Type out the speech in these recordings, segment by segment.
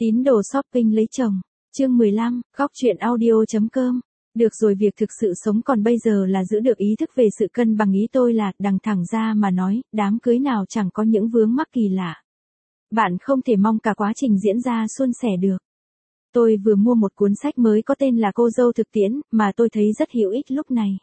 Tín đồ shopping lấy chồng. Chương 15, góc truyện audio.com. Được rồi, việc thực sự sống còn bây giờ là giữ được ý thức về sự cân bằng. Ý tôi là, đằng thẳng ra mà nói, đám cưới nào chẳng có những vướng mắc kỳ lạ. Bạn không thể mong cả quá trình diễn ra suôn sẻ được. Tôi vừa mua một cuốn sách mới có tên là Cô dâu thực tiễn, mà tôi thấy rất hữu ích lúc này.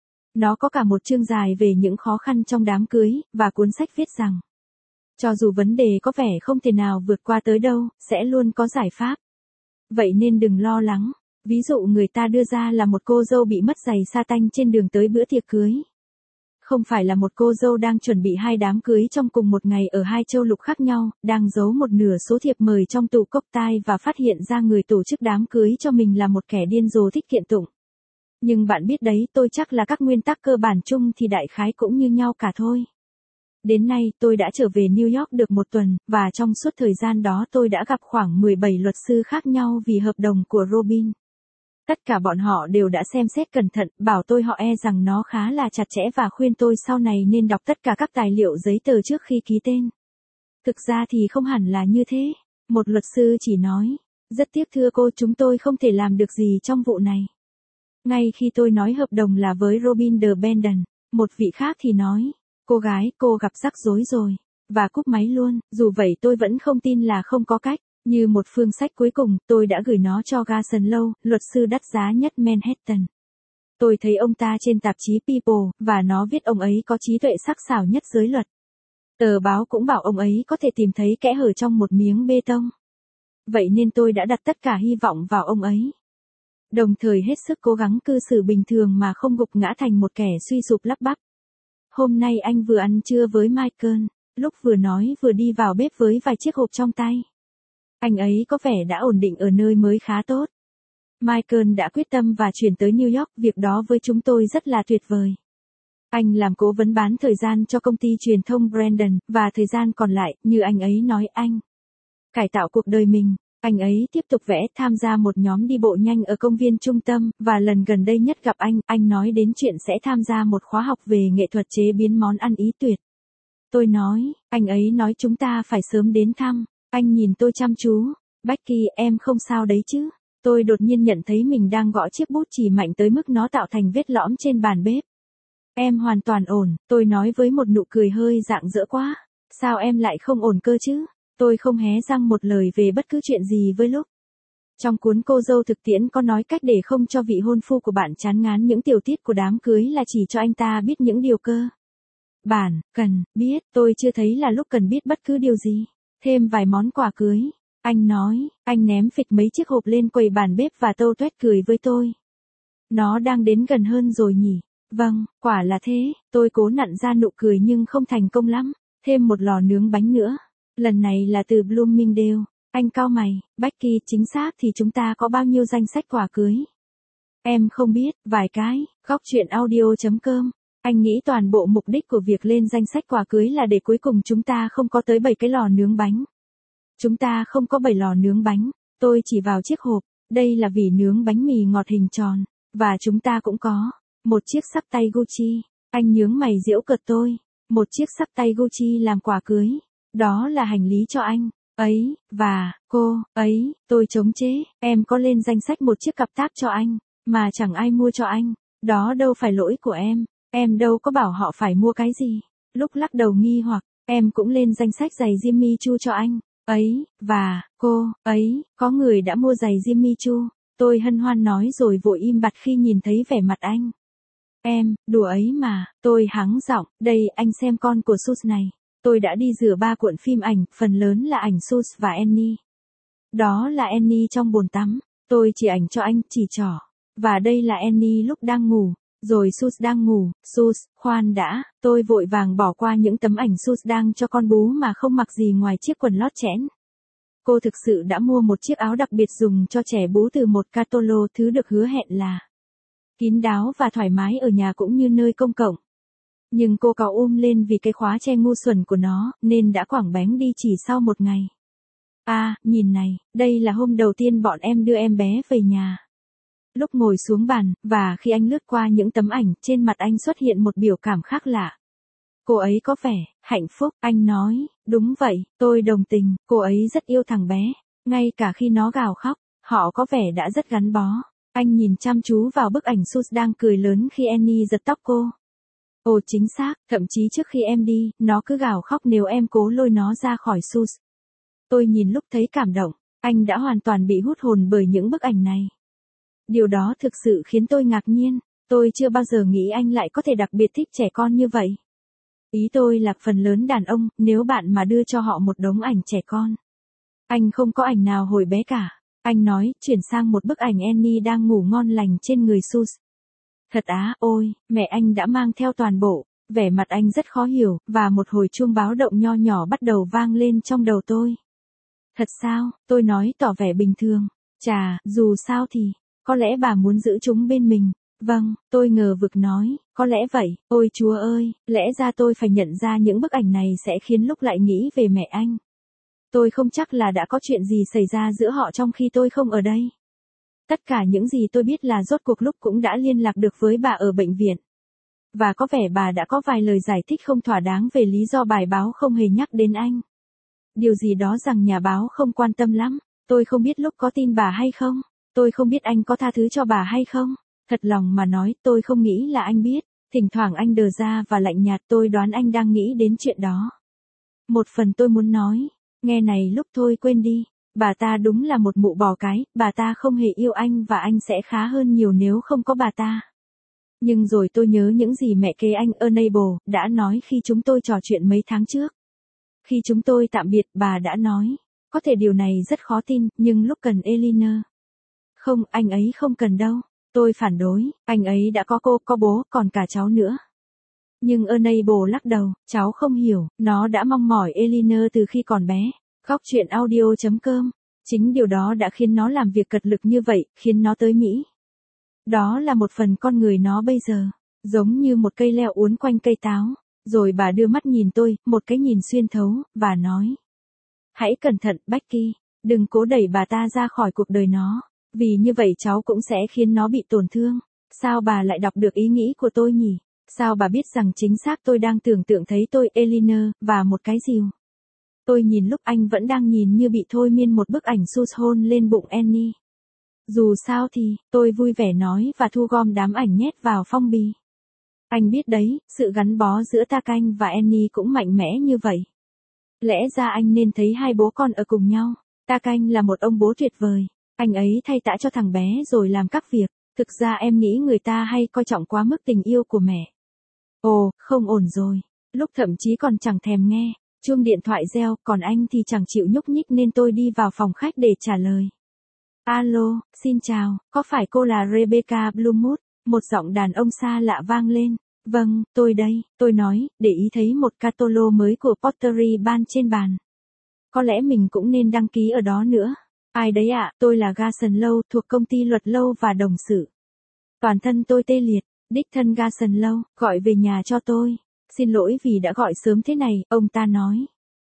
Nó có cả một chương dài về những khó khăn trong đám cưới, và cuốn sách viết rằng, cho dù vấn đề có vẻ không thể nào vượt qua tới đâu, sẽ luôn có giải pháp. Vậy nên đừng lo lắng. Ví dụ người ta đưa ra là một cô dâu bị mất giày sa tanh trên đường tới bữa tiệc cưới. Không phải là một cô dâu đang chuẩn bị 2 đám cưới trong cùng một ngày ở 2 châu lục khác nhau, đang giấu một nửa số thiệp mời trong tủ cốc tai và phát hiện ra người tổ chức đám cưới cho mình là một kẻ điên rồ thích kiện tụng. Nhưng bạn biết đấy, tôi chắc là các nguyên tắc cơ bản chung thì đại khái cũng như nhau cả thôi. Đến nay, tôi đã trở về New York được 1 tuần, và trong suốt thời gian đó tôi đã gặp khoảng 17 luật sư khác nhau vì hợp đồng của Robin. Tất cả bọn họ đều đã xem xét cẩn thận, bảo tôi họ rằng nó khá là chặt chẽ và khuyên tôi sau này nên đọc tất cả các tài liệu giấy tờ trước khi ký tên. Thực ra thì không hẳn là như thế. Một luật sư chỉ nói, rất tiếc thưa cô, chúng tôi không thể làm được gì trong vụ này. Ngay khi tôi nói hợp đồng là với Robin de Benden, một vị khác thì nói, cô gặp rắc rối rồi, và cúp máy luôn. Dù vậy tôi vẫn không tin là không có cách. Như một phương sách cuối cùng, tôi đã gửi nó cho Garson Low, luật sư đắt giá nhất Manhattan. Tôi thấy ông ta trên tạp chí People, và nó viết ông ấy có trí tuệ sắc sảo nhất giới luật. Tờ báo cũng bảo ông ấy có thể tìm thấy kẽ hở trong một miếng bê tông. Vậy nên tôi đã đặt tất cả hy vọng vào ông ấy. Đồng thời hết sức cố gắng cư xử bình thường mà không gục ngã thành một kẻ suy sụp lắp bắp. Hôm nay anh vừa ăn trưa với Michael, lúc vừa nói vừa đi vào bếp với vài chiếc hộp trong tay. Anh ấy có vẻ đã ổn định ở nơi mới khá tốt. Michael đã quyết tâm và chuyển tới New York, việc đó với chúng tôi rất là tuyệt vời. Anh làm cố vấn bán thời gian cho công ty truyền thông Brandon, và thời gian còn lại, như anh ấy nói, anh cải tạo cuộc đời mình. Anh ấy tiếp tục vẽ, tham gia một nhóm đi bộ nhanh ở công viên trung tâm, và lần gần đây nhất gặp anh nói đến chuyện sẽ tham gia một khóa học về nghệ thuật chế biến món ăn ý tuyệt. Tôi nói, anh ấy nói chúng ta phải sớm đến thăm. Anh nhìn tôi chăm chú. Becky, em không sao đấy chứ? Tôi đột nhiên nhận thấy mình đang gõ chiếc bút chì mạnh tới mức nó tạo thành vết lõm trên bàn bếp. Em hoàn toàn ổn, tôi nói với một nụ cười hơi rạng rỡ quá. Sao em lại không ổn cơ chứ? Tôi không hé răng một lời về bất cứ chuyện gì với lúc. Trong cuốn Cô dâu thực tiễn có nói cách để không cho vị hôn phu của bạn chán ngán những tiểu tiết của đám cưới là chỉ cho anh ta biết những điều cơ bản cần biết. Tôi chưa thấy là lúc cần biết bất cứ điều gì. Thêm vài món quà cưới. Anh nói, anh ném phịch mấy chiếc hộp lên quầy bàn bếp và tâu tuét cười với tôi. Nó đang đến gần hơn rồi nhỉ? Vâng, quả là thế. Tôi cố nặn ra nụ cười nhưng không thành công lắm. Thêm một lò nướng bánh nữa. Lần này là từ Bloomingdale. Anh cau mày, Becky, chính xác thì chúng ta có bao nhiêu danh sách quà cưới? Em không biết, vài cái. Góc truyện audio.com. Anh nghĩ toàn bộ mục đích của việc lên danh sách quà cưới là để cuối cùng chúng ta không có tới 7 cái lò nướng bánh. Chúng ta không có 7 lò nướng bánh. Tôi chỉ vào chiếc hộp. Đây là vỉ nướng bánh mì ngọt hình tròn. Và chúng ta cũng có một chiếc xắc tay Gucci. Anh nhướng mày giễu cợt tôi. Một chiếc xắc tay Gucci làm quà cưới. Đó là hành lý cho anh ấy, và cô ấy. Tôi chống chế. Em có lên danh sách một chiếc cặp táp cho anh, mà chẳng ai mua cho anh. Đó đâu phải lỗi của em. Em đâu có bảo họ phải mua cái gì. Lúc lắc đầu nghi hoặc, em cũng lên danh sách giày Jimmy Choo cho anh ấy, và cô ấy. Có người đã mua giày Jimmy Choo. Tôi hân hoan nói rồi vội im bặt khi nhìn thấy vẻ mặt anh. Em, đùa ấy mà. Tôi hắng giọng, đây anh xem con của Sus này. Tôi đã đi rửa 3 cuộn phim ảnh, phần lớn là ảnh Sus và Annie. Đó là Annie trong bồn tắm. Tôi chỉ ảnh cho anh, chỉ trỏ. Và đây là Annie lúc đang ngủ. Rồi Sus đang ngủ. Sus, khoan đã. Tôi vội vàng bỏ qua những tấm ảnh Sus đang cho con bú mà không mặc gì ngoài chiếc quần lót chẽn. Cô thực sự đã mua một chiếc áo đặc biệt dùng cho trẻ bú từ một Catolo, thứ được hứa hẹn là kín đáo và thoải mái ở nhà cũng như nơi công cộng. Nhưng cô cáu lên vì cái khóa che ngu xuẩn của nó, nên đã quẳng bén đi chỉ sau 1 ngày. Nhìn này, đây là hôm đầu tiên bọn em đưa em bé về nhà. Lúc ngồi xuống bàn, và khi anh lướt qua những tấm ảnh, trên mặt anh xuất hiện một biểu cảm khác lạ. Cô ấy có vẻ hạnh phúc, anh nói. Đúng vậy, tôi đồng tình, cô ấy rất yêu thằng bé. Ngay cả khi nó gào khóc, họ có vẻ đã rất gắn bó. Anh nhìn chăm chú vào bức ảnh Sus đang cười lớn khi Annie giật tóc cô. Ồ chính xác, thậm chí trước khi em đi, nó cứ gào khóc nếu em cố lôi nó ra khỏi Sus. Tôi nhìn lúc thấy cảm động, anh đã hoàn toàn bị hút hồn bởi những bức ảnh này. Điều đó thực sự khiến tôi ngạc nhiên, tôi chưa bao giờ nghĩ anh lại có thể đặc biệt thích trẻ con như vậy. Ý tôi là phần lớn đàn ông, nếu bạn mà đưa cho họ một đống ảnh trẻ con. Anh không có ảnh nào hồi bé cả. Anh nói, chuyển sang một bức ảnh Annie đang ngủ ngon lành trên người Sus. Thật á, ôi, mẹ anh đã mang theo toàn bộ. Vẻ mặt anh rất khó hiểu, và một hồi chuông báo động nho nhỏ bắt đầu vang lên trong đầu tôi. Thật sao, tôi nói tỏ vẻ bình thường. Chà, dù sao thì, có lẽ bà muốn giữ chúng bên mình. Vâng, tôi ngờ vực nói, có lẽ vậy, ôi Chúa ơi, lẽ ra tôi phải nhận ra những bức ảnh này sẽ khiến lúc lại nghĩ về mẹ anh. Tôi không chắc là đã có chuyện gì xảy ra giữa họ trong khi tôi không ở đây. Tất cả những gì tôi biết là rốt cuộc lúc cũng đã liên lạc được với bà ở bệnh viện. Và có vẻ bà đã có vài lời giải thích không thỏa đáng về lý do bài báo không hề nhắc đến anh. Điều gì đó rằng nhà báo không quan tâm lắm, tôi không biết lúc có tin bà hay không, tôi không biết anh có tha thứ cho bà hay không. Thật lòng mà nói, tôi không nghĩ là anh biết, thỉnh thoảng anh đờ ra và lạnh nhạt, tôi đoán anh đang nghĩ đến chuyện đó. Một phần tôi muốn nói, nghe này lúc thôi quên đi, bà ta đúng là một mụ bò cái, bà ta không hề yêu anh và anh sẽ khá hơn nhiều nếu không có bà ta. Nhưng rồi tôi nhớ những gì mẹ kế anh Enable đã nói khi chúng tôi trò chuyện mấy tháng trước. Khi chúng tôi tạm biệt, bà đã nói, có thể điều này rất khó tin, nhưng lúc cần Eleanor. Không, anh ấy không cần đâu. Tôi phản đối, anh ấy đã có cô, có bố, còn cả cháu nữa. Nhưng Enable lắc đầu, cháu không hiểu, nó đã mong mỏi Eleanor từ khi còn bé. Góc chuyện audio.com. Chính điều đó đã khiến nó làm việc cật lực như vậy, khiến nó tới Mỹ. Đó là một phần con người nó bây giờ, giống như một cây leo uốn quanh cây táo. Rồi bà đưa mắt nhìn tôi, một cái nhìn xuyên thấu, và nói. Hãy cẩn thận, Becky, đừng cố đẩy bà ta ra khỏi cuộc đời nó. Vì như vậy cháu cũng sẽ khiến nó bị tổn thương. Sao bà lại đọc được ý nghĩ của tôi nhỉ? Sao bà biết rằng chính xác tôi đang tưởng tượng thấy tôi Eleanor, và một cái dìu? Tôi nhìn lúc anh vẫn đang nhìn như bị thôi miên một bức ảnh Sus hôn lên bụng Annie. Dù sao thì, tôi vui vẻ nói và thu gom đám ảnh nhét vào phong bì. Anh biết đấy, sự gắn bó giữa Ta Canh và Annie cũng mạnh mẽ như vậy. Lẽ ra anh nên thấy hai bố con ở cùng nhau. Ta Canh là một ông bố tuyệt vời. Anh ấy thay tã cho thằng bé rồi làm các việc. Thực ra em nghĩ người ta hay coi trọng quá mức tình yêu của mẹ. Ồ, không ổn rồi. Lúc thậm chí còn chẳng thèm nghe. Chuông điện thoại reo, còn anh thì chẳng chịu nhúc nhích nên tôi đi vào phòng khách để trả lời. Alo, xin chào, có phải cô là Rebecca Bloomwood? Một giọng đàn ông xa lạ vang lên. Vâng, tôi đây, tôi nói, để ý thấy một catalog mới của Pottery Barn trên bàn. Có lẽ mình cũng nên đăng ký ở đó nữa. Ai đấy ạ, tôi là Garson Law, thuộc công ty luật Law và đồng sự. Toàn thân tôi tê liệt, đích thân Garson Law, gọi về nhà cho tôi. Xin lỗi vì đã gọi sớm thế này, ông ta nói.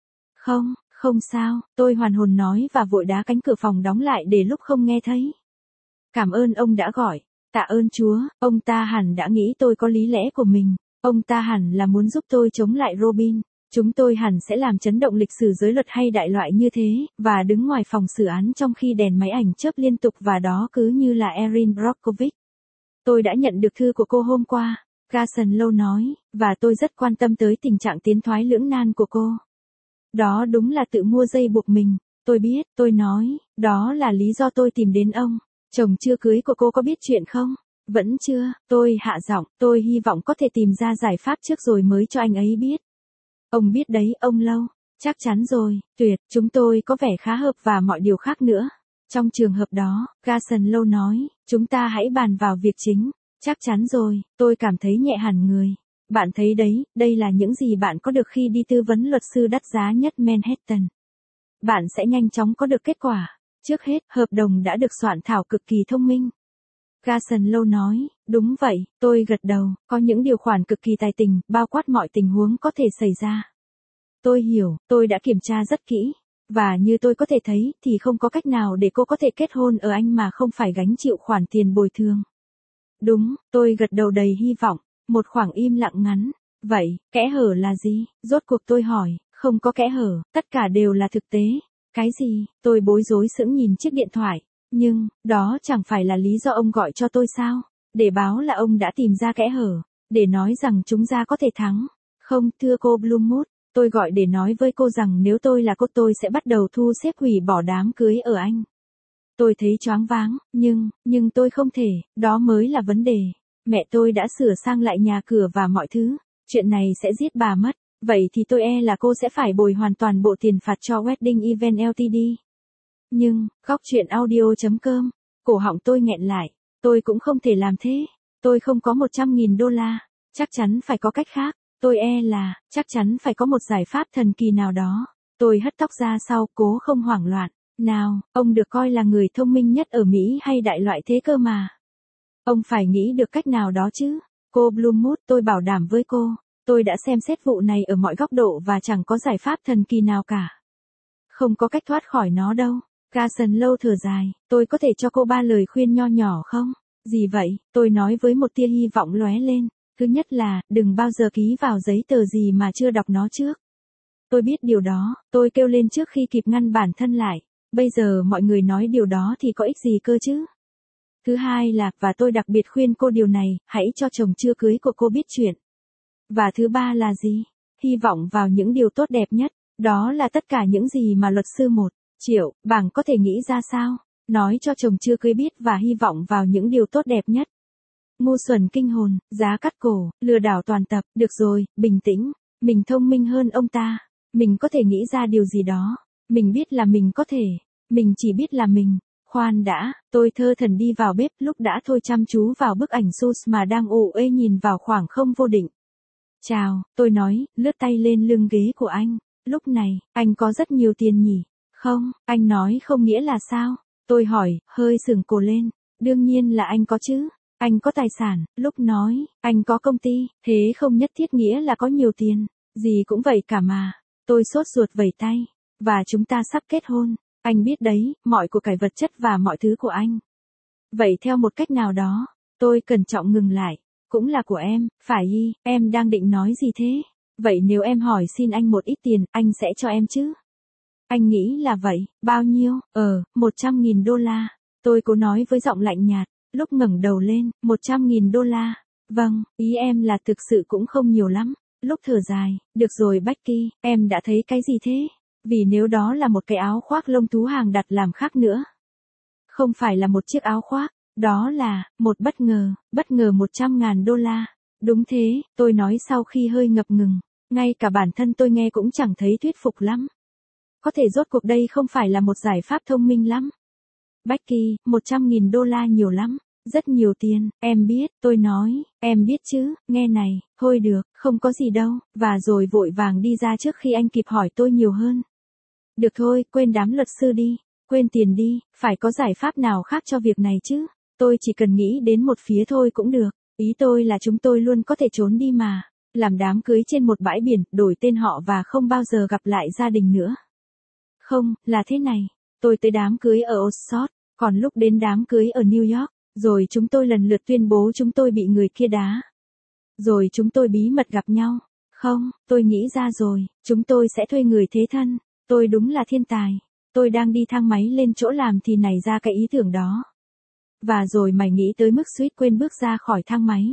Không sao, tôi hoàn hồn nói và vội đá cánh cửa phòng đóng lại để lúc không nghe thấy. Cảm ơn ông đã gọi. Tạ ơn Chúa, ông ta hẳn đã nghĩ tôi có lý lẽ của mình. Ông ta hẳn là muốn giúp tôi chống lại Robin. Chúng tôi hẳn sẽ làm chấn động lịch sử giới luật hay đại loại như thế, và đứng ngoài phòng xử án trong khi đèn máy ảnh chớp liên tục và đó cứ như là Erin Brockovich. Tôi đã nhận được thư của cô hôm qua, Garson Law nói, và tôi rất quan tâm tới tình trạng tiến thoái lưỡng nan của cô. Đó đúng là tự mua dây buộc mình. Tôi biết, tôi nói, đó là lý do tôi tìm đến ông. Chồng chưa cưới của cô có biết chuyện không? Vẫn chưa, tôi hạ giọng, tôi hy vọng có thể tìm ra giải pháp trước rồi mới cho anh ấy biết. Ông biết đấy, ông Lâu. Chắc chắn rồi, tuyệt, chúng tôi có vẻ khá hợp và mọi điều khác nữa. Trong trường hợp đó, Garson Law nói, chúng ta hãy bàn vào việc chính. Chắc chắn rồi, tôi cảm thấy nhẹ hẳn người. Bạn thấy đấy, đây là những gì bạn có được khi đi tư vấn luật sư đắt giá nhất Manhattan. Bạn sẽ nhanh chóng có được kết quả. Trước hết, hợp đồng đã được soạn thảo cực kỳ thông minh. Garson Law nói, đúng vậy, tôi gật đầu, có những điều khoản cực kỳ tài tình, bao quát mọi tình huống có thể xảy ra. Tôi hiểu, tôi đã kiểm tra rất kỹ. Và như tôi có thể thấy, thì không có cách nào để cô có thể kết hôn ở Anh mà không phải gánh chịu khoản tiền bồi thường. Đúng, tôi gật đầu đầy hy vọng. Một khoảng im lặng ngắn. Vậy, kẽ hở là gì? Rốt cuộc tôi hỏi, không có kẽ hở, tất cả đều là thực tế. Cái gì? Tôi bối rối sững nhìn chiếc điện thoại. Nhưng, đó chẳng phải là lý do ông gọi cho tôi sao? Để báo là ông đã tìm ra kẽ hở. Để nói rằng chúng ta có thể thắng. Không, thưa cô Bloomwood. Tôi gọi để nói với cô rằng nếu tôi là cô tôi sẽ bắt đầu thu xếp hủy bỏ đám cưới ở Anh. Tôi thấy choáng váng, nhưng tôi không thể, đó mới là vấn đề. Mẹ tôi đã sửa sang lại nhà cửa và mọi thứ. Chuyện này sẽ giết bà mất. Vậy thì tôi là cô sẽ phải bồi hoàn toàn bộ tiền phạt cho Wedding Event Ltd. Nhưng, góc chuyện audio.com, cổ họng tôi nghẹn lại. Tôi cũng không thể làm thế. Tôi không có 100.000 đô la. Chắc chắn phải có cách khác. Tôi chắc chắn phải có một giải pháp thần kỳ nào đó. Tôi hất tóc ra sau, cố không hoảng loạn. Nào, ông được coi là người thông minh nhất ở Mỹ hay đại loại thế cơ mà. Ông phải nghĩ được cách nào đó chứ. Cô Bloomwood, tôi bảo đảm với cô. Tôi đã xem xét vụ này ở mọi góc độ và chẳng có giải pháp thần kỳ nào cả. Không có cách thoát khỏi nó đâu. Carson lâu thở dài, tôi có thể cho cô 3 lời khuyên nho nhỏ không? Gì vậy? Tôi nói với một tia hy vọng lóe lên. Thứ nhất là, đừng bao giờ ký vào giấy tờ gì mà chưa đọc nó trước. Tôi biết điều đó, tôi kêu lên trước khi kịp ngăn bản thân lại. Bây giờ mọi người nói điều đó thì có ích gì cơ chứ? Thứ hai là, và tôi đặc biệt khuyên cô điều này, hãy cho chồng chưa cưới của cô biết chuyện. Và thứ ba là gì? Hy vọng vào những điều tốt đẹp nhất. Đó là tất cả những gì mà luật sư 1 triệu bảng có thể nghĩ ra sao? Nói cho chồng chưa cưới biết và hy vọng vào những điều tốt đẹp nhất. Ngu xuẩn kinh hồn, giá cắt cổ, lừa đảo toàn tập. Được rồi, bình tĩnh. Mình thông minh hơn ông ta. Mình có thể nghĩ ra điều gì đó. Mình biết là mình có thể. Mình chỉ biết là mình. Khoan đã, tôi thơ thẩn đi vào bếp lúc đã thôi chăm chú vào bức ảnh Sus mà đang ủ ê nhìn vào khoảng không vô định. Chào, tôi nói, lướt tay lên lưng ghế của anh. Lúc này, anh có rất nhiều tiền nhỉ? Không, anh nói không nghĩa là sao? Tôi hỏi, hơi sừng cổ lên. Đương nhiên là anh có chứ. Anh có tài sản, lúc nói, anh có công ty, thế không nhất thiết nghĩa là có nhiều tiền. Gì cũng vậy cả mà. Tôi sốt ruột vẩy tay. Và chúng ta sắp kết hôn. Anh biết đấy, mọi của cải vật chất và mọi thứ của anh. Vậy theo một cách nào đó, tôi cẩn trọng ngừng lại. Cũng là của em, phải y, em đang định nói gì thế? Vậy nếu em hỏi xin anh một ít tiền, anh sẽ cho em chứ? Anh nghĩ là vậy, bao nhiêu? 100.000 đô la. Tôi cố nói với giọng lạnh nhạt, lúc ngẩng đầu lên, 100.000 đô la. Vâng, ý em là thực sự cũng không nhiều lắm. Lúc thở dài, được rồi Becky, em đã thấy cái gì thế? Vì nếu đó là một cái áo khoác lông thú hàng đặt làm khác nữa. Không phải là một chiếc áo khoác, đó là, một bất ngờ 100.000 đô la. Đúng thế, tôi nói sau khi hơi ngập ngừng. Ngay cả bản thân tôi nghe cũng chẳng thấy thuyết phục lắm. Có thể rốt cuộc đây không phải là một giải pháp thông minh lắm. Becky, 100.000 đô la nhiều lắm. Rất nhiều tiền, em biết, tôi nói, em biết chứ, nghe này, thôi được, không có gì đâu, và rồi vội vàng đi ra trước khi anh kịp hỏi tôi nhiều hơn. Được thôi, quên đám luật sư đi, quên tiền đi, phải có giải pháp nào khác cho việc này chứ, tôi chỉ cần nghĩ đến một phía thôi cũng được, ý tôi là chúng tôi luôn có thể trốn đi mà, làm đám cưới trên một bãi biển, đổi tên họ và không bao giờ gặp lại gia đình nữa. Không, là thế này, tôi tới đám cưới ở Oxford, còn lúc đến đám cưới ở New York, rồi chúng tôi lần lượt tuyên bố chúng tôi bị người kia đá. Rồi chúng tôi bí mật gặp nhau. Không, tôi nghĩ ra rồi, chúng tôi sẽ thuê người thế thân. Tôi đúng là thiên tài. Tôi đang đi thang máy lên chỗ làm thì nảy ra cái ý tưởng đó. Và rồi mày nghĩ tới mức suýt quên bước ra khỏi thang máy.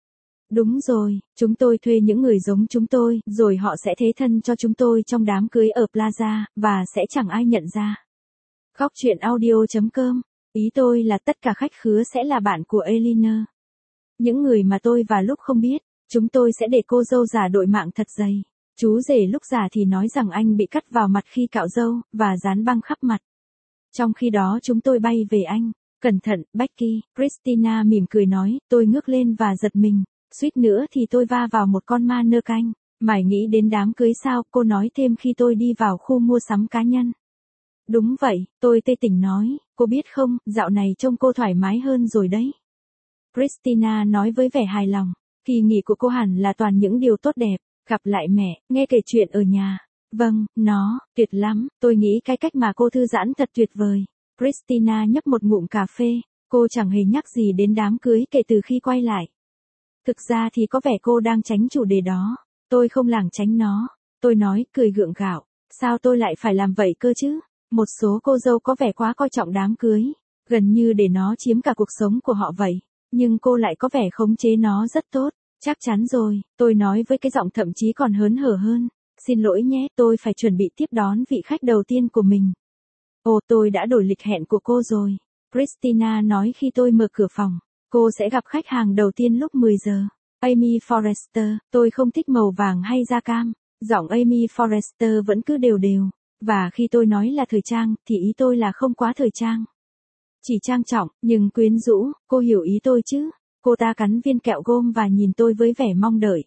Đúng rồi, chúng tôi thuê những người giống chúng tôi, rồi họ sẽ thế thân cho chúng tôi trong đám cưới ở Plaza, và sẽ chẳng ai nhận ra. Góc chuyện audio.com. Ý tôi là tất cả khách khứa sẽ là bạn của Eleanor. Những người mà tôi và lúc không biết, chúng tôi sẽ để cô dâu già đội mạng thật dày. Chú rể lúc già thì nói rằng anh bị cắt vào mặt khi cạo râu, và dán băng khắp mặt. Trong khi đó chúng tôi bay về anh. Cẩn thận, Becky, Christina mỉm cười nói, tôi ngước lên và giật mình. Suýt nữa thì tôi va vào một con ma nơ canh. Mày nghĩ đến đám cưới sao, cô nói thêm khi tôi đi vào khu mua sắm cá nhân. Đúng vậy, tôi tê tỉnh nói, cô biết không, dạo này trông cô thoải mái hơn rồi đấy. Christina nói với vẻ hài lòng, kỳ nghỉ của cô hẳn là toàn những điều tốt đẹp, gặp lại mẹ, nghe kể chuyện ở nhà. Vâng, nó, tuyệt lắm, tôi nghĩ cái cách mà cô thư giãn thật tuyệt vời. Christina nhấp một ngụm cà phê, cô chẳng hề nhắc gì đến đám cưới kể từ khi quay lại. Thực ra thì có vẻ cô đang tránh chủ đề đó, tôi không lảng tránh nó. Tôi nói, cười gượng gạo, sao tôi lại phải làm vậy cơ chứ? Một số cô dâu có vẻ quá coi trọng đám cưới, gần như để nó chiếm cả cuộc sống của họ vậy. Nhưng cô lại có vẻ khống chế nó rất tốt. Chắc chắn rồi, tôi nói với cái giọng thậm chí còn hớn hở hơn. Xin lỗi nhé, tôi phải chuẩn bị tiếp đón vị khách đầu tiên của mình. Ồ, tôi đã đổi lịch hẹn của cô rồi. Christina nói khi tôi mở cửa phòng. Cô sẽ gặp khách hàng đầu tiên lúc 10 giờ. Amy Forrester, tôi không thích màu vàng hay da cam. Giọng Amy Forrester vẫn cứ đều đều. Và khi tôi nói là thời trang, thì ý tôi là không quá thời trang. Chỉ trang trọng, nhưng quyến rũ, cô hiểu ý tôi chứ? Cô ta cắn viên kẹo gôm và nhìn tôi với vẻ mong đợi.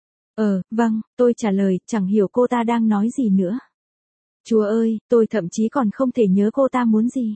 Vâng, tôi trả lời, chẳng hiểu cô ta đang nói gì nữa. Chúa ơi, tôi thậm chí còn không thể nhớ cô ta muốn gì.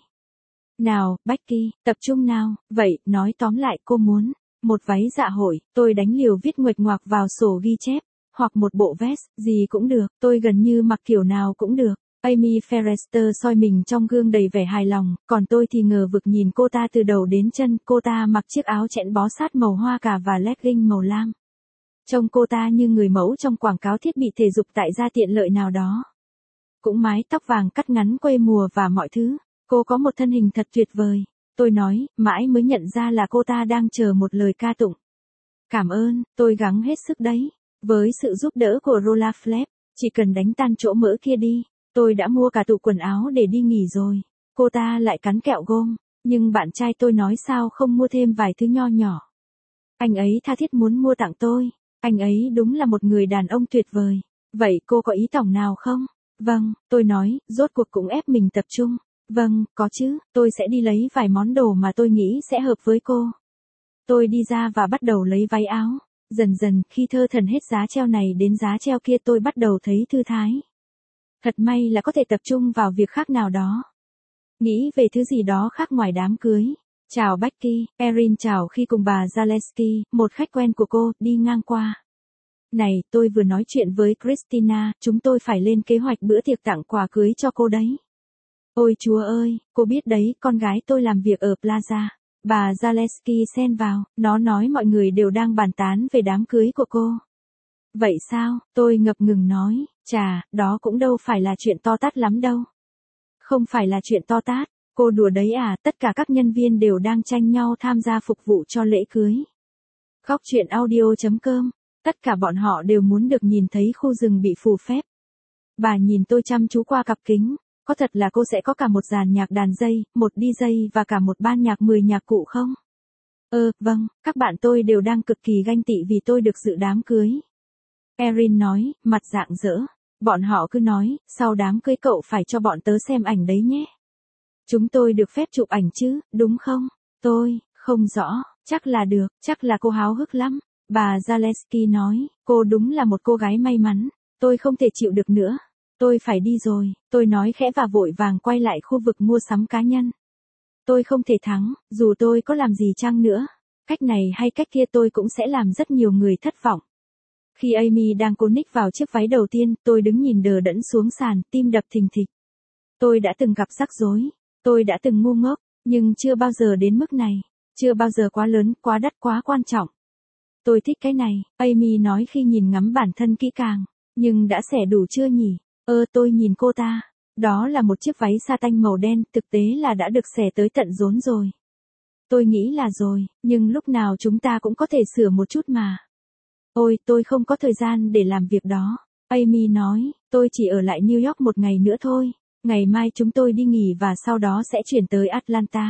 Nào, Becky, tập trung nào, vậy, nói tóm lại cô muốn. Một váy dạ hội, tôi đánh liều viết nguệch ngoạc vào sổ ghi chép. Hoặc một bộ vest, gì cũng được, tôi gần như mặc kiểu nào cũng được. Amy Forrester soi mình trong gương đầy vẻ hài lòng, còn tôi thì ngờ vực nhìn cô ta từ đầu đến chân. Cô ta mặc chiếc áo chẽn bó sát màu hoa cà và legging màu lam. Trông cô ta như người mẫu trong quảng cáo thiết bị thể dục tại gia tiện lợi nào đó. Cũng mái tóc vàng cắt ngắn quê mùa và mọi thứ. Cô có một thân hình thật tuyệt vời. Tôi nói, mãi mới nhận ra là cô ta đang chờ một lời ca tụng. Cảm ơn, tôi gắng hết sức đấy. Với sự giúp đỡ của Rollerflap, chỉ cần đánh tan chỗ mỡ kia đi. Tôi đã mua cả tủ quần áo để đi nghỉ rồi. Cô ta lại cắn kẹo gôm. Nhưng bạn trai tôi nói sao không mua thêm vài thứ nho nhỏ. Anh ấy tha thiết muốn mua tặng tôi. Anh ấy đúng là một người đàn ông tuyệt vời. Vậy cô có ý tưởng nào không? Vâng, tôi nói, rốt cuộc cũng ép mình tập trung. Vâng, có chứ, tôi sẽ đi lấy vài món đồ mà tôi nghĩ sẽ hợp với cô. Tôi đi ra và bắt đầu lấy váy áo. Dần dần, khi thơ thần hết giá treo này đến giá treo kia tôi bắt đầu thấy thư thái. Thật may là có thể tập trung vào việc khác nào đó. Nghĩ về thứ gì đó khác ngoài đám cưới. Chào Becky, Erin chào khi cùng bà Zaleski, một khách quen của cô, đi ngang qua. Này, tôi vừa nói chuyện với Christina, chúng tôi phải lên kế hoạch bữa tiệc tặng quà cưới cho cô đấy. Ôi chúa ơi, cô biết đấy, con gái tôi làm việc ở Plaza. Bà Zaleski xen vào, nó nói mọi người đều đang bàn tán về đám cưới của cô. Vậy sao, tôi ngập ngừng nói, chà, đó cũng đâu phải là chuyện to tát lắm đâu. Không phải là chuyện to tát, cô đùa đấy à, tất cả các nhân viên đều đang tranh nhau tham gia phục vụ cho lễ cưới. Khóc chuyện audio.com, tất cả bọn họ đều muốn được nhìn thấy khu rừng bị phù phép. Bà nhìn tôi chăm chú qua cặp kính, có thật là cô sẽ có cả một dàn nhạc đàn dây, một DJ và cả một ban nhạc 10 nhạc cụ không? Vâng, các bạn tôi đều đang cực kỳ ganh tị vì tôi được dự đám cưới. Erin nói, mặt rạng rỡ. Bọn họ cứ nói, sau đám cưới cậu phải cho bọn tớ xem ảnh đấy nhé. Chúng tôi được phép chụp ảnh chứ, đúng không? Tôi, không rõ, chắc là được, chắc là cô háo hức lắm. Bà Zaleski nói, cô đúng là một cô gái may mắn. Tôi không thể chịu được nữa. Tôi phải đi rồi, tôi nói khẽ và vội vàng quay lại khu vực mua sắm cá nhân. Tôi không thể thắng, dù tôi có làm gì chăng nữa. Cách này hay cách kia tôi cũng sẽ làm rất nhiều người thất vọng. Khi Amy đang cố ních vào chiếc váy đầu tiên, tôi đứng nhìn đờ đẫn xuống sàn, tim đập thình thịch. Tôi đã từng gặp rắc rối, tôi đã từng ngu ngốc, nhưng chưa bao giờ đến mức này, chưa bao giờ quá lớn, quá đắt, quá quan trọng. Tôi thích cái này, Amy nói khi nhìn ngắm bản thân kỹ càng, nhưng đã xẻ đủ chưa nhỉ? Tôi nhìn cô ta, đó là một chiếc váy sa tanh màu đen, thực tế là đã được xẻ tới tận rốn rồi. Tôi nghĩ là rồi, nhưng lúc nào chúng ta cũng có thể sửa một chút mà. Ôi, tôi không có thời gian để làm việc đó. Amy nói, tôi chỉ ở lại New York một ngày nữa thôi. Ngày mai chúng tôi đi nghỉ và sau đó sẽ chuyển tới Atlanta.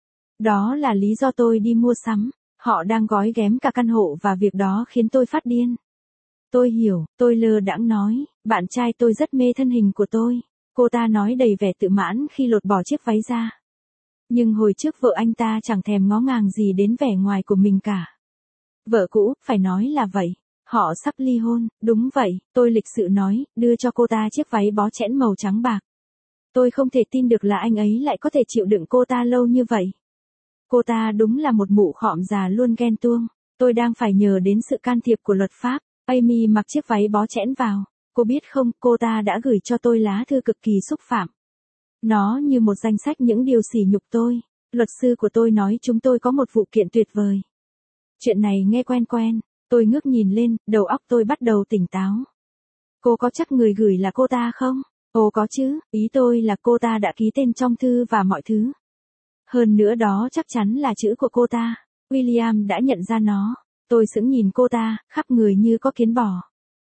Đó là lý do tôi đi mua sắm. Họ đang gói ghém cả căn hộ và việc đó khiến tôi phát điên. Tôi hiểu, tôi lơ đãng nói, bạn trai tôi rất mê thân hình của tôi. Cô ta nói đầy vẻ tự mãn khi lột bỏ chiếc váy ra. Nhưng hồi trước vợ anh ta chẳng thèm ngó ngàng gì đến vẻ ngoài của mình cả. Vợ cũ, phải nói là vậy. Họ sắp ly hôn, đúng vậy, tôi lịch sự nói, đưa cho cô ta chiếc váy bó chẽn màu trắng bạc. Tôi không thể tin được là anh ấy lại có thể chịu đựng cô ta lâu như vậy. Cô ta đúng là một mụ khọm già luôn ghen tuông. Tôi đang phải nhờ đến sự can thiệp của luật pháp. Amy mặc chiếc váy bó chẽn vào. Cô biết không, cô ta đã gửi cho tôi lá thư cực kỳ xúc phạm. Nó như một danh sách những điều sỉ nhục tôi. Luật sư của tôi nói chúng tôi có một vụ kiện tuyệt vời. Chuyện này nghe quen quen. Tôi ngước nhìn lên, đầu óc tôi bắt đầu tỉnh táo. Cô có chắc người gửi là cô ta không? Ồ có chứ, ý tôi là cô ta đã ký tên trong thư và mọi thứ. Hơn nữa đó chắc chắn là chữ của cô ta. William đã nhận ra nó. Tôi sững nhìn cô ta, khắp người như có kiến bò.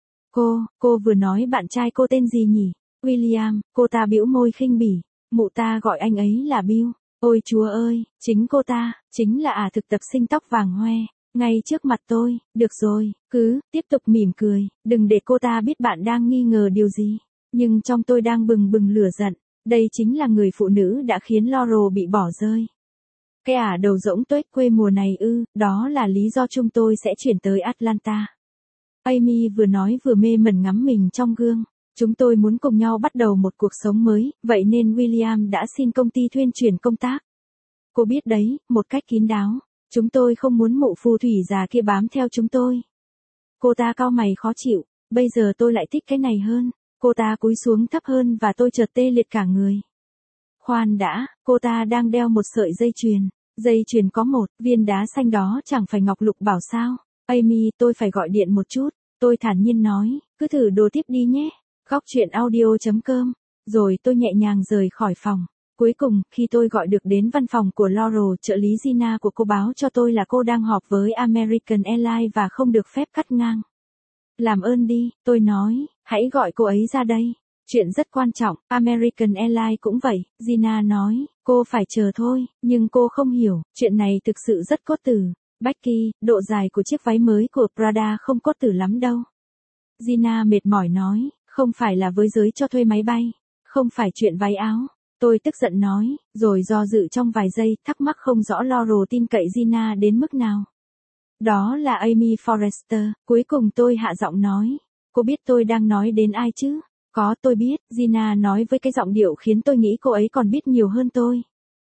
Cô vừa nói bạn trai cô tên gì nhỉ? William, cô ta bĩu môi khinh bỉ. Mụ ta gọi anh ấy là Bill. Ôi chúa ơi, chính cô ta, chính là thực tập sinh tóc vàng hoe. Ngay trước mặt tôi, được rồi, cứ, tiếp tục mỉm cười, đừng để cô ta biết bạn đang nghi ngờ điều gì. Nhưng trong tôi đang bừng bừng lửa giận, đây chính là người phụ nữ đã khiến Laurel bị bỏ rơi. Cái đầu rỗng tuếch quê mùa này đó là lý do chúng tôi sẽ chuyển tới Atlanta. Amy vừa nói vừa mê mẩn ngắm mình trong gương. Chúng tôi muốn cùng nhau bắt đầu một cuộc sống mới, vậy nên William đã xin công ty thuyên chuyển công tác. Cô biết đấy, một cách kín đáo. Chúng tôi không muốn mụ phù thủy già kia bám theo chúng tôi. Cô ta cau mày khó chịu, bây giờ tôi lại thích cái này hơn. Cô ta cúi xuống thấp hơn và tôi chợt tê liệt cả người. Khoan đã, cô ta đang đeo một sợi dây chuyền. Dây chuyền có một viên đá xanh đó chẳng phải ngọc lục bảo sao. Amy, tôi phải gọi điện một chút. Tôi thản nhiên nói, cứ thử đồ tiếp đi nhé. Góc chuyện audio.com. Rồi tôi nhẹ nhàng rời khỏi phòng. Cuối cùng, khi tôi gọi được đến văn phòng của Laurel, trợ lý Gina của cô báo cho tôi là cô đang họp với American Airlines và không được phép cắt ngang. Làm ơn đi, tôi nói, hãy gọi cô ấy ra đây. Chuyện rất quan trọng, American Airlines cũng vậy, Gina nói, cô phải chờ thôi, nhưng cô không hiểu, chuyện này thực sự rất cốt tử. Becky, độ dài của chiếc váy mới của Prada không cốt tử lắm đâu. Gina mệt mỏi nói, không phải là với giới cho thuê máy bay, không phải chuyện váy áo. Tôi tức giận nói, rồi do dự trong vài giây, thắc mắc không rõ Laurel tin cậy Gina đến mức nào. Đó là Amy Forrester, cuối cùng tôi hạ giọng nói, cô biết tôi đang nói đến ai chứ? Có, tôi biết, Gina nói với cái giọng điệu khiến tôi nghĩ cô ấy còn biết nhiều hơn tôi.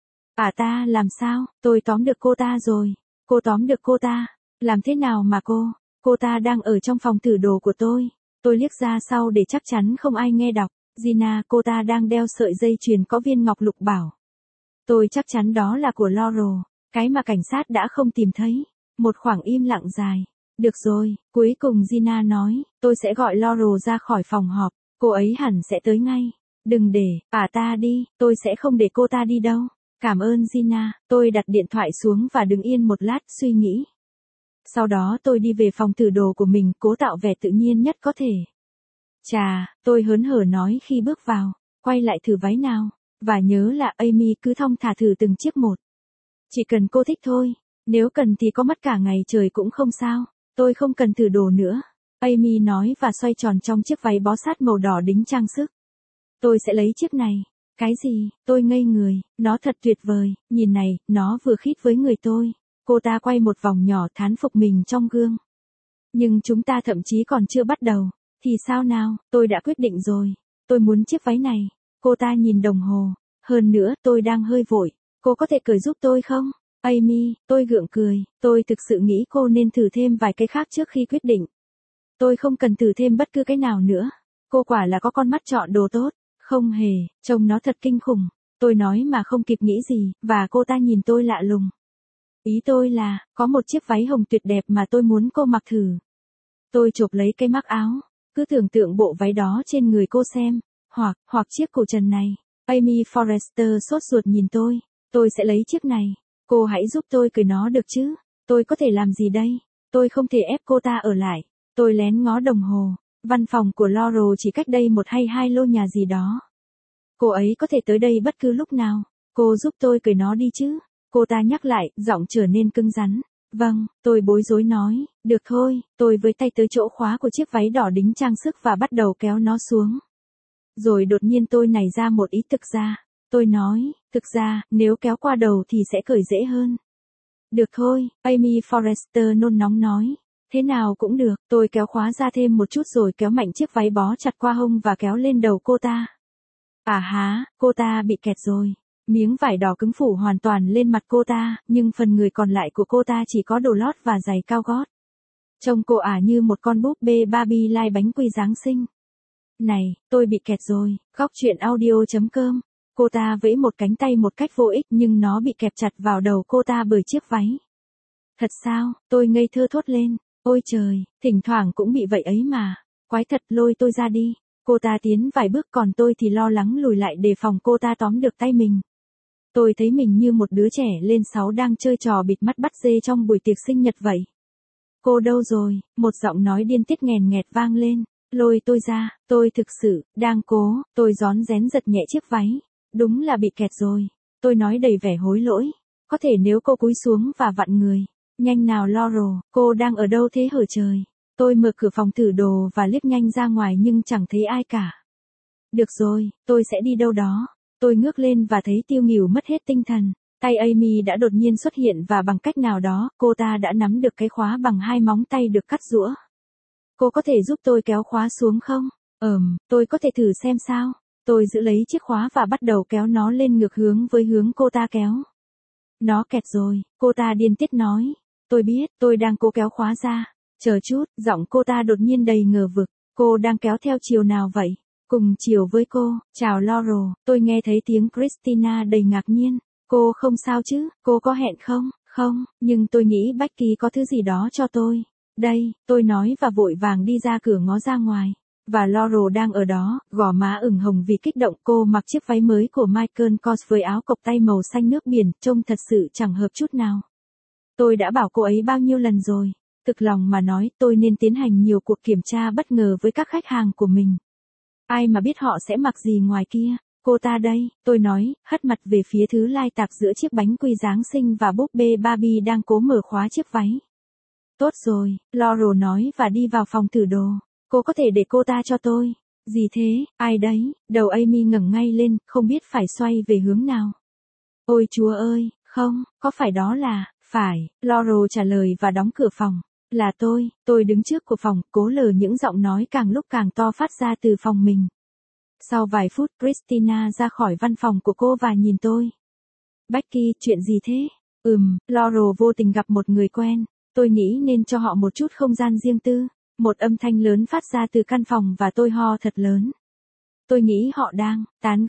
Ta làm sao? Tôi tóm được cô ta rồi. Cô tóm được cô ta. Làm thế nào mà cô ta đang ở trong phòng thử đồ của tôi. Tôi liếc ra sau để chắc chắn không ai nghe đọc. Gina, cô ta đang đeo sợi dây chuyền có viên ngọc lục bảo. Tôi chắc chắn đó là của Laurel, cái mà cảnh sát đã không tìm thấy. Một khoảng im lặng dài. Được rồi, cuối cùng Gina nói, tôi sẽ gọi Laurel ra khỏi phòng họp, cô ấy hẳn sẽ tới ngay. Đừng để, ta đi, tôi sẽ không để cô ta đi đâu. Cảm ơn Gina, tôi đặt điện thoại xuống và đứng yên một lát suy nghĩ. Sau đó tôi đi về phòng thử đồ của mình, cố tạo vẻ tự nhiên nhất có thể. Chà, tôi hớn hở nói khi bước vào, quay lại thử váy nào, và nhớ là Amy cứ thong thả thử từng chiếc một. Chỉ cần cô thích thôi, nếu cần thì có mất cả ngày trời cũng không sao, tôi không cần thử đồ nữa. Amy nói và xoay tròn trong chiếc váy bó sát màu đỏ đính trang sức. Tôi sẽ lấy chiếc này. Cái gì? Tôi ngây người, nó thật tuyệt vời, nhìn này, nó vừa khít với người tôi. Cô ta quay một vòng nhỏ thán phục mình trong gương. Nhưng chúng ta thậm chí còn chưa bắt đầu. Thì sao nào, tôi đã quyết định rồi. Tôi muốn chiếc váy này. Cô ta nhìn đồng hồ. Hơn nữa, tôi đang hơi vội. Cô có thể cởi giúp tôi không? Amy, tôi gượng cười. Tôi thực sự nghĩ cô nên thử thêm vài cái khác trước khi quyết định. Tôi không cần thử thêm bất cứ cái nào nữa. Cô quả là có con mắt chọn đồ tốt. Không hề, trông nó thật kinh khủng. Tôi nói mà không kịp nghĩ gì, và cô ta nhìn tôi lạ lùng. Ý tôi là, có một chiếc váy hồng tuyệt đẹp mà tôi muốn cô mặc thử. Tôi chộp lấy cái mắc áo, cứ tưởng tượng bộ váy đó trên người cô xem, hoặc chiếc cổ trần này. Amy Forrester sốt ruột nhìn tôi sẽ lấy chiếc này. Cô hãy giúp tôi cởi nó được chứ? Tôi có thể làm gì đây? Tôi không thể ép cô ta ở lại. Tôi lén ngó đồng hồ. Văn phòng của Laurel chỉ cách đây 1 hay 2 lô nhà gì đó. Cô ấy có thể tới đây bất cứ lúc nào. Cô giúp tôi cởi nó đi chứ? Cô ta nhắc lại, giọng trở nên cứng rắn. Vâng, tôi bối rối nói, được thôi, tôi với tay tới chỗ khóa của chiếc váy đỏ đính trang sức và bắt đầu kéo nó xuống. Rồi đột nhiên tôi nảy ra một ý thực ra. Tôi nói, thực ra, nếu kéo qua đầu thì sẽ cởi dễ hơn. Được thôi, Amy Forrester nôn nóng nói. Thế nào cũng được, tôi kéo khóa ra thêm một chút rồi kéo mạnh chiếc váy bó chặt qua hông và kéo lên đầu cô ta. Cô ta bị kẹt rồi. Miếng vải đỏ cứng phủ hoàn toàn lên mặt cô ta, nhưng phần người còn lại của cô ta chỉ có đồ lót và giày cao gót. Trông cô như một con búp bê Barbie lai bánh quy Giáng sinh. Này, tôi bị kẹt rồi, góc chuyện audio.com. Cô ta vẫy một cánh tay một cách vô ích nhưng nó bị kẹp chặt vào đầu cô ta bởi chiếc váy. Thật sao, tôi ngây thơ thốt lên. Ôi trời, thỉnh thoảng cũng bị vậy ấy mà. Quái thật, lôi tôi ra đi. Cô ta tiến vài bước còn tôi thì lo lắng lùi lại đề phòng cô ta tóm được tay mình. Tôi thấy mình như một đứa trẻ lên 6 đang chơi trò bịt mắt bắt dê trong buổi tiệc sinh nhật vậy. Cô đâu rồi? Một giọng nói điên tiết nghèn nghẹt vang lên. Lôi tôi ra, tôi thực sự, đang cố, tôi rón rén giật nhẹ chiếc váy. Đúng là bị kẹt rồi. Tôi nói đầy vẻ hối lỗi. Có thể nếu cô cúi xuống và vặn người. Nhanh nào Laurel, cô đang ở đâu thế hở trời? Tôi mở cửa phòng thử đồ và liếc nhanh ra ngoài nhưng chẳng thấy ai cả. Được rồi, tôi sẽ đi đâu đó. Tôi ngước lên và thấy Tiêu Nghỉu mất hết tinh thần. Tay Amy đã đột nhiên xuất hiện và bằng cách nào đó, cô ta đã nắm được cái khóa bằng 2 móng tay được cắt giũa. Cô có thể giúp tôi kéo khóa xuống không? Tôi có thể thử xem sao. Tôi giữ lấy chiếc khóa và bắt đầu kéo nó lên ngược hướng với hướng cô ta kéo. Nó kẹt rồi, cô ta điên tiết nói. Tôi biết, tôi đang cố kéo khóa ra. Chờ chút, giọng cô ta đột nhiên đầy ngờ vực. Cô đang kéo theo chiều nào vậy? Cùng chiều với cô. Chào Laurel, tôi nghe thấy tiếng Christina đầy ngạc nhiên. Cô không sao chứ, cô có hẹn không? Không, nhưng tôi nghĩ Becky có thứ gì đó cho tôi. Đây, tôi nói và vội vàng đi ra cửa ngó ra ngoài. Và Laurel đang ở đó, gò má ửng hồng vì kích động. Cô mặc chiếc váy mới của Michael Kors với áo cộc tay màu xanh nước biển, trông thật sự chẳng hợp chút nào. Tôi đã bảo cô ấy bao nhiêu lần rồi. Thực lòng mà nói, tôi nên tiến hành nhiều cuộc kiểm tra bất ngờ với các khách hàng của mình. Ai mà biết họ sẽ mặc gì ngoài kia. Cô ta đây, tôi nói, hất mặt về phía thứ lai tạp giữa chiếc bánh quy Giáng sinh và búp bê Barbie đang cố mở khóa chiếc váy. Tốt rồi, Laurel nói và đi vào phòng thử đồ. Cô có thể để cô ta cho tôi. Gì thế, ai đấy? Đầu Amy ngẩng ngay lên, không biết phải xoay về hướng nào. Ôi chúa ơi, không, có phải đó là, phải, Laurel trả lời và đóng cửa phòng. Là tôi đứng trước cửa phòng, cố lờ những giọng nói càng lúc càng to phát ra từ phòng mình. Sau vài phút, Christina ra khỏi văn phòng của cô và nhìn tôi. Becky, chuyện gì thế? Laurel vô tình gặp một người quen. Tôi nghĩ nên cho họ một chút không gian riêng tư. Một âm thanh lớn phát ra từ căn phòng và tôi ho thật lớn. Tôi nghĩ họ đang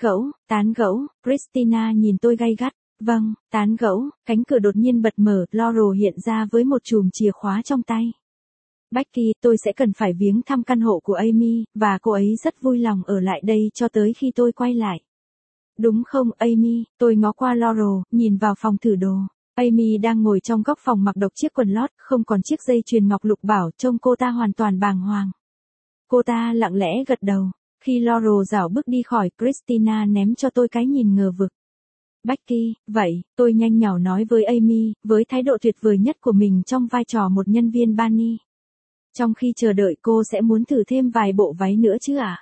tán gẫu. Christina nhìn tôi gay gắt. Vâng, tán gẫu. Cánh cửa đột nhiên bật mở, Laurel hiện ra với một chùm chìa khóa trong tay. Becky, tôi sẽ cần phải viếng thăm căn hộ của Amy, và cô ấy rất vui lòng ở lại đây cho tới khi tôi quay lại. Đúng không, Amy? Tôi ngó qua Laurel, nhìn vào phòng thử đồ. Amy đang ngồi trong góc phòng mặc độc chiếc quần lót, không còn chiếc dây chuyền ngọc lục bảo, trông cô ta hoàn toàn bàng hoàng. Cô ta lặng lẽ gật đầu. Khi Laurel rảo bước đi khỏi, Christina ném cho tôi cái nhìn ngờ vực. Becky, vậy, tôi nhanh nhảu nói với Amy, với thái độ tuyệt vời nhất của mình trong vai trò một nhân viên Barney. Trong khi chờ đợi cô sẽ muốn thử thêm vài bộ váy nữa chứ ạ?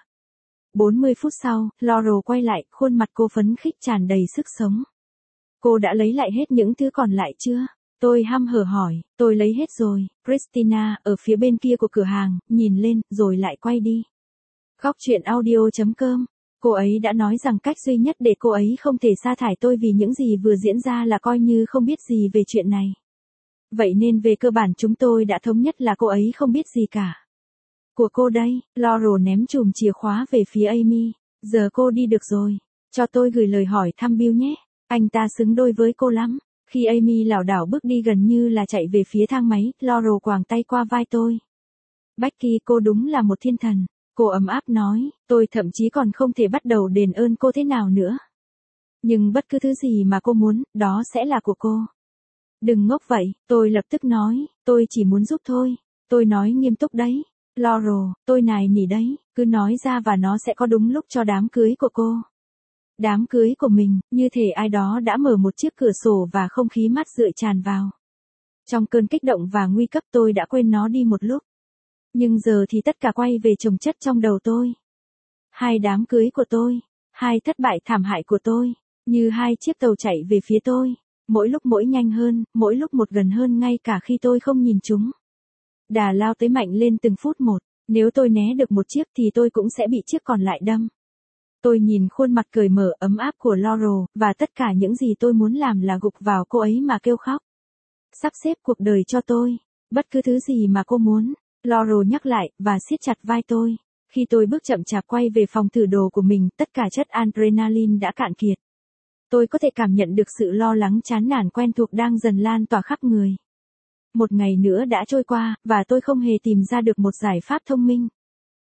40 phút sau, Laurel quay lại, khuôn mặt cô phấn khích tràn đầy sức sống. Cô đã lấy lại hết những thứ còn lại chưa? Tôi hăm hở hỏi, tôi lấy hết rồi. Christina, ở phía bên kia của cửa hàng, nhìn lên, rồi lại quay đi. Góc chuyện audio.com. Cô ấy đã nói rằng cách duy nhất để cô ấy không thể sa thải tôi vì những gì vừa diễn ra là coi như không biết gì về chuyện này. Vậy nên về cơ bản chúng tôi đã thống nhất là cô ấy không biết gì cả. Của cô đây, Laurel ném chùm chìa khóa về phía Amy. Giờ cô đi được rồi. Cho tôi gửi lời hỏi thăm Bill nhé. Anh ta xứng đôi với cô lắm. Khi Amy lảo đảo bước đi gần như là chạy về phía thang máy, Laurel quàng tay qua vai tôi. Becky, cô đúng là một thiên thần. Cô ấm áp nói, tôi thậm chí còn không thể bắt đầu đền ơn cô thế nào nữa. Nhưng bất cứ thứ gì mà cô muốn, đó sẽ là của cô. Đừng ngốc vậy, tôi lập tức nói, tôi chỉ muốn giúp thôi. Tôi nói nghiêm túc đấy. Laurel, tôi nài nỉ đấy, cứ nói ra và nó sẽ có đúng lúc cho đám cưới của cô. Đám cưới của mình, như thể ai đó đã mở một chiếc cửa sổ và không khí mát rượi tràn vào. Trong cơn kích động và nguy cấp tôi đã quên nó đi một lúc. Nhưng giờ thì tất cả quay về chồng chất trong đầu tôi. 2 đám cưới của tôi, 2 thất bại thảm hại của tôi, như 2 chiếc tàu chạy về phía tôi. Mỗi lúc mỗi nhanh hơn, mỗi lúc một gần hơn ngay cả khi tôi không nhìn chúng. Đà lao tới mạnh lên từng phút một, nếu tôi né được một chiếc thì tôi cũng sẽ bị chiếc còn lại đâm. Tôi nhìn khuôn mặt cởi mở ấm áp của Laurel, và tất cả những gì tôi muốn làm là gục vào cô ấy mà kêu khóc. Sắp xếp cuộc đời cho tôi, bất cứ thứ gì mà cô muốn, Laurel nhắc lại, và siết chặt vai tôi. Khi tôi bước chậm chạp quay về phòng thử đồ của mình, tất cả chất adrenaline đã cạn kiệt. Tôi có thể cảm nhận được sự lo lắng chán nản quen thuộc đang dần lan tỏa khắp người. Một ngày nữa đã trôi qua, và tôi không hề tìm ra được một giải pháp thông minh.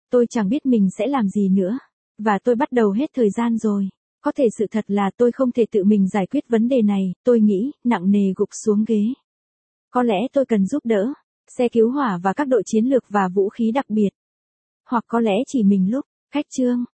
Tôi chẳng biết mình sẽ làm gì nữa. Và tôi bắt đầu hết thời gian rồi. Có thể sự thật là tôi không thể tự mình giải quyết vấn đề này, tôi nghĩ, nặng nề gục xuống ghế. Có lẽ tôi cần giúp đỡ. Xe cứu hỏa và các đội chiến lược và vũ khí đặc biệt. Hoặc có lẽ chỉ mình lúc. Khách chương.